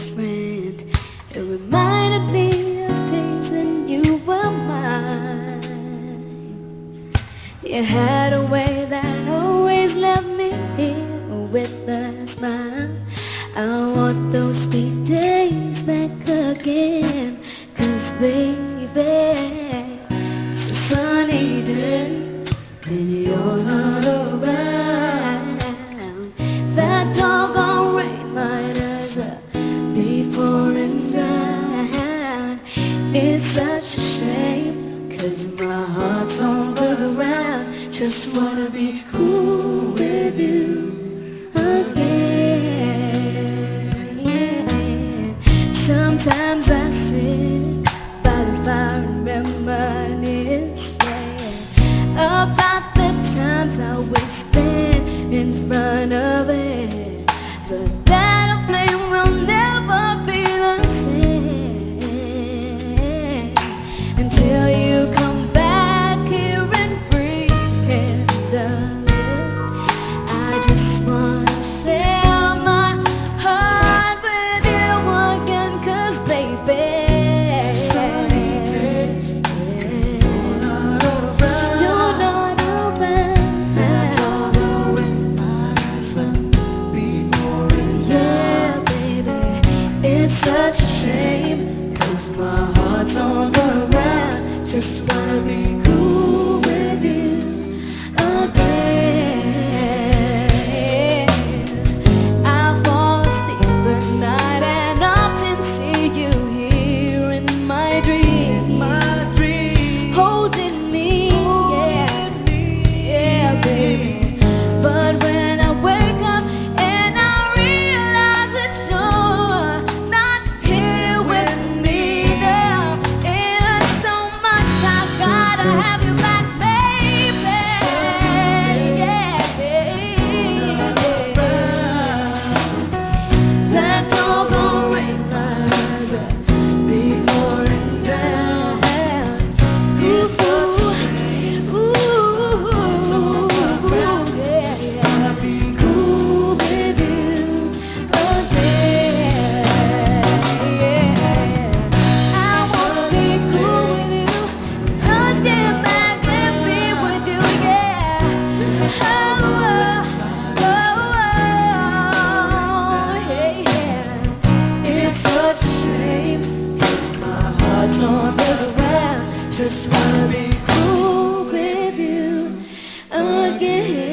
best friend. It reminded me of days when you were mine. You had a way that always left me here with a smile. I want those sweet days back again, 'cause baby, it's a sunny day and you're not around. That doggone rain might as well be pouring down. It's such a shame, 'cause my heart's on the ground. Just wanna be cool with you again. Sometimes I sit by the fire and reminisce about the times I would spend in front of it. But that flame will never be the same until you come back here and breathe and live. I just wanna share my heart with you again, 'cause baby, such a shame, 'cause my heart's on the ground. Just wanna be cool with you again. I fall asleep at night and often see you here in my dream, holding me, yeah, baby. But when I wake up and I realize that you're not here with me now, it hurts so much. I gotta have you back, baby. Yeah. That doggone rain might be pouring down. Ooh, cool with you again. I wanna be cool with you, just get back and be with you, yeah. Yeah. It's such a shame, 'cause my heart's on the ground. Just wanna be cool with you again.